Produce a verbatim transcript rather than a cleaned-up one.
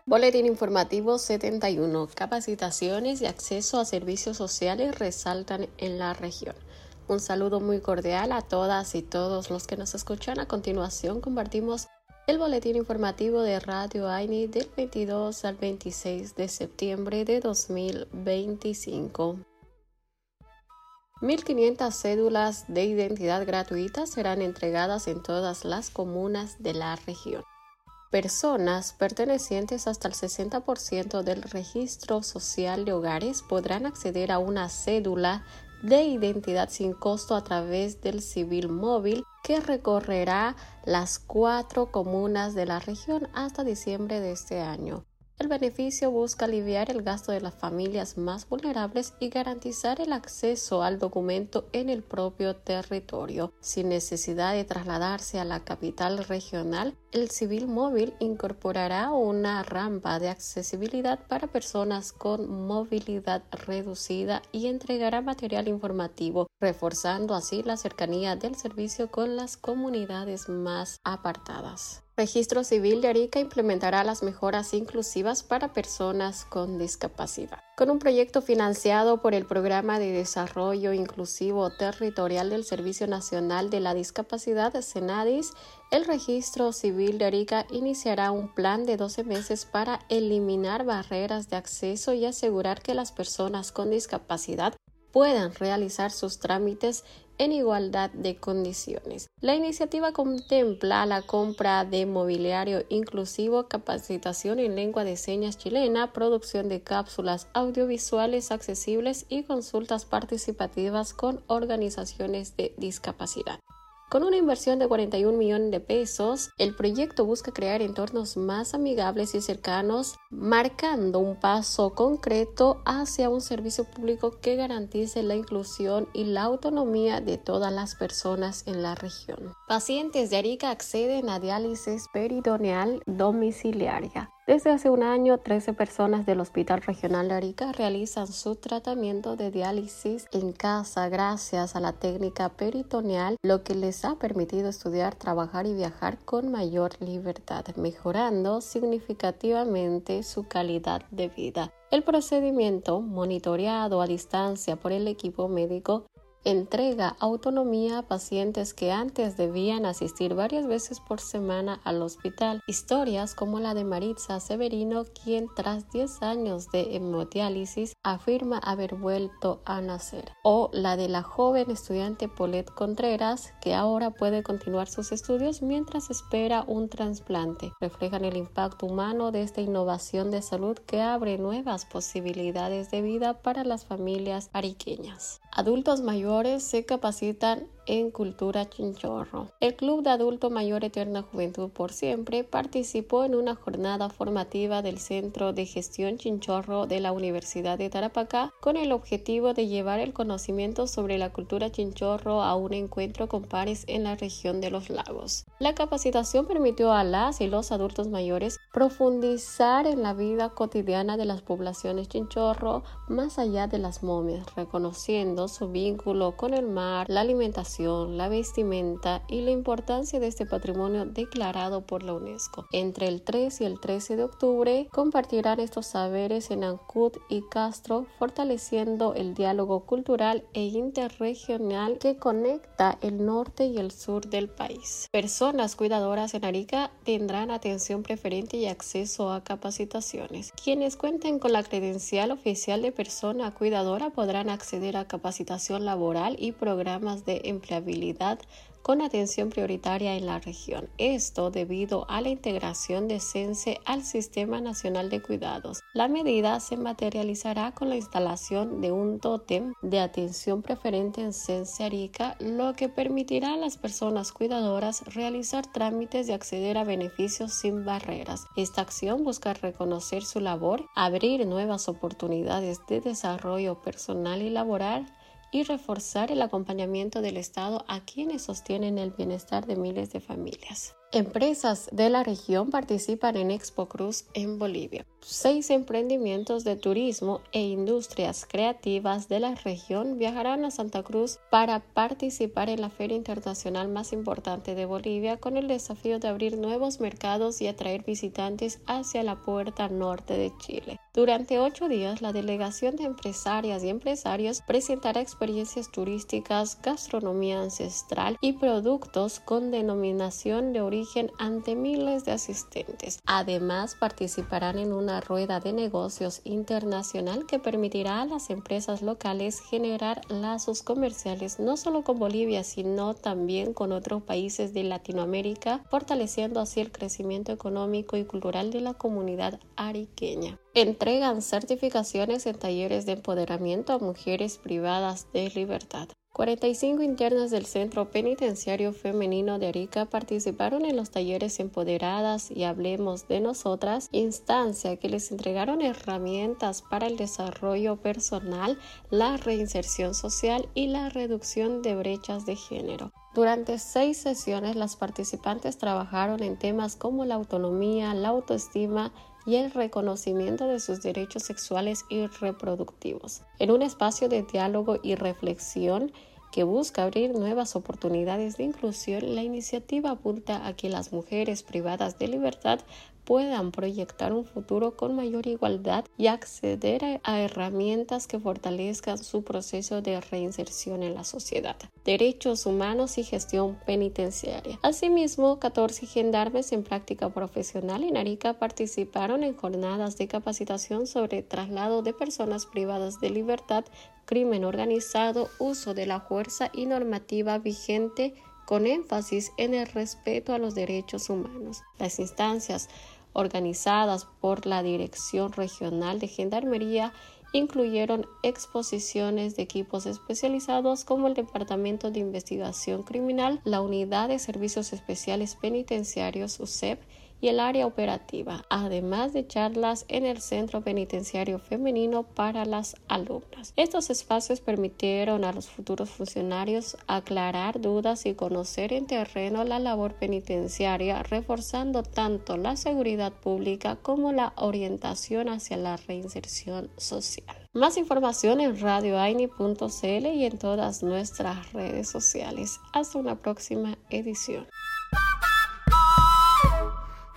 Boletín informativo setenta y uno. Capacitaciones y acceso a servicios sociales resaltan en la región. Un saludo muy cordial a todas y todos los que nos escuchan. A continuación compartimos el boletín informativo de Radio AINI del veintidós al veintiséis de septiembre de dos mil veinticinco. mil quinientas cédulas de identidad gratuitas serán entregadas en todas las comunas de la región. Personas pertenecientes hasta el sesenta por ciento del registro social de hogares podrán acceder a una cédula de identidad sin costo a través del Civil Móvil que recorrerá las cuatro comunas de la región hasta diciembre de este año. El beneficio busca aliviar el gasto de las familias más vulnerables y garantizar el acceso al documento en el propio territorio. Sin necesidad de trasladarse a la capital regional, el Civil Móvil incorporará una rampa de accesibilidad para personas con movilidad reducida y entregará material informativo, reforzando así la cercanía del servicio con las comunidades más apartadas. Registro Civil de Arica implementará las mejoras inclusivas para personas con discapacidad. Con un proyecto financiado por el Programa de Desarrollo Inclusivo Territorial del Servicio Nacional de la Discapacidad, SENADIS, el Registro Civil de Arica iniciará un plan de doce meses para eliminar barreras de acceso y asegurar que las personas con discapacidad puedan realizar sus trámites en igualdad de condiciones. La iniciativa contempla la compra de mobiliario inclusivo, capacitación en lengua de señas chilena, producción de cápsulas audiovisuales accesibles y consultas participativas con organizaciones de discapacidad. Con una inversión de cuarenta y un millones de pesos, el proyecto busca crear entornos más amigables y cercanos, marcando un paso concreto hacia un servicio público que garantice la inclusión y la autonomía de todas las personas en la región. Pacientes de Arica acceden a diálisis peritoneal domiciliaria. Desde hace un año, trece personas del Hospital Regional de Arica realizan su tratamiento de diálisis en casa gracias a la técnica peritoneal, lo que les ha permitido estudiar, trabajar y viajar con mayor libertad, mejorando significativamente su calidad de vida. El procedimiento, monitoreado a distancia por el equipo médico, entrega autonomía a pacientes que antes debían asistir varias veces por semana al hospital. Historias como la de Maritza Severino, quien tras diez años de hemodiálisis afirma haber vuelto a nacer, o la de la joven estudiante Paulette Contreras, que ahora puede continuar sus estudios mientras espera un trasplante, reflejan el impacto humano de esta innovación de salud que abre nuevas posibilidades de vida para las familias ariqueñas. Adultos mayores se capacitan en cultura chinchorro. El Club de Adulto Mayor Eterna Juventud por Siempre participó en una jornada formativa del Centro de Gestión Chinchorro de la Universidad de Tarapacá con el objetivo de llevar el conocimiento sobre la cultura chinchorro a un encuentro con pares en la región de los lagos. La capacitación permitió a las y los adultos mayores profundizar en la vida cotidiana de las poblaciones chinchorro más allá de las momias, reconociendo su vínculo con el mar, la alimentación, la vestimenta y la importancia de este patrimonio declarado por la UNESCO. Entre el tres y el trece de octubre compartirán estos saberes en Ancud y Castro, fortaleciendo el diálogo cultural e interregional que conecta el norte y el sur del país. Personas cuidadoras en Arica tendrán atención preferente y acceso a capacitaciones. Quienes cuenten con la credencial oficial de persona cuidadora podrán acceder a capacitación laboral y programas de empleabilidad con atención prioritaria en la región. Esto debido a la integración de Sense al Sistema Nacional de Cuidados. La medida se materializará con la instalación de un tótem de atención preferente en Sense Arica, lo que permitirá a las personas cuidadoras realizar trámites y acceder a beneficios sin barreras. Esta acción busca reconocer su labor, abrir nuevas oportunidades de desarrollo personal y laboral y reforzar el acompañamiento del Estado a quienes sostienen el bienestar de miles de familias. Empresas de la región participan en Expo Cruz en Bolivia. Seis emprendimientos de turismo e industrias creativas de la región viajarán a Santa Cruz para participar en la feria internacional más importante de Bolivia, con el desafío de abrir nuevos mercados y atraer visitantes hacia la puerta norte de Chile. Durante ocho días, la delegación de empresarias y empresarios presentará experiencias turísticas, gastronomía ancestral y productos con denominación de origen ante miles de asistentes. Además, participarán en una rueda de negocios internacional que permitirá a las empresas locales generar lazos comerciales no solo con Bolivia, sino también con otros países de Latinoamérica, fortaleciendo así el crecimiento económico y cultural de la comunidad ariqueña. Entregan certificaciones en talleres de empoderamiento a mujeres privadas de libertad. cuarenta y cinco internas del Centro Penitenciario Femenino de Arica participaron en los talleres Empoderadas y Hablemos de Nosotras, instancia que les entregaron herramientas para el desarrollo personal, la reinserción social y la reducción de brechas de género. Durante seis sesiones, las participantes trabajaron en temas como la autonomía, la autoestima y el reconocimiento de sus derechos sexuales y reproductivos. En un espacio de diálogo y reflexión que busca abrir nuevas oportunidades de inclusión, la iniciativa apunta a que las mujeres privadas de libertad puedan proyectar un futuro con mayor igualdad y acceder a herramientas que fortalezcan su proceso de reinserción en la sociedad, derechos humanos y gestión penitenciaria. Asimismo, catorce gendarmes en práctica profesional en Arica participaron en jornadas de capacitación sobre traslado de personas privadas de libertad, crimen organizado, uso de la fuerza y normativa vigente, con énfasis en el respeto a los derechos humanos. Las instancias organizadas por la Dirección Regional de Gendarmería incluyeron exposiciones de equipos especializados como el Departamento de Investigación Criminal, la Unidad de Servicios Especiales Penitenciarios U S E P y el área operativa, además de charlas en el Centro Penitenciario Femenino para las alumnas. Estos espacios permitieron a los futuros funcionarios aclarar dudas y conocer en terreno la labor penitenciaria, reforzando tanto la seguridad pública como la orientación hacia la reinserción social. Más información en radio aini punto c l y en todas nuestras redes sociales. Hasta una próxima edición.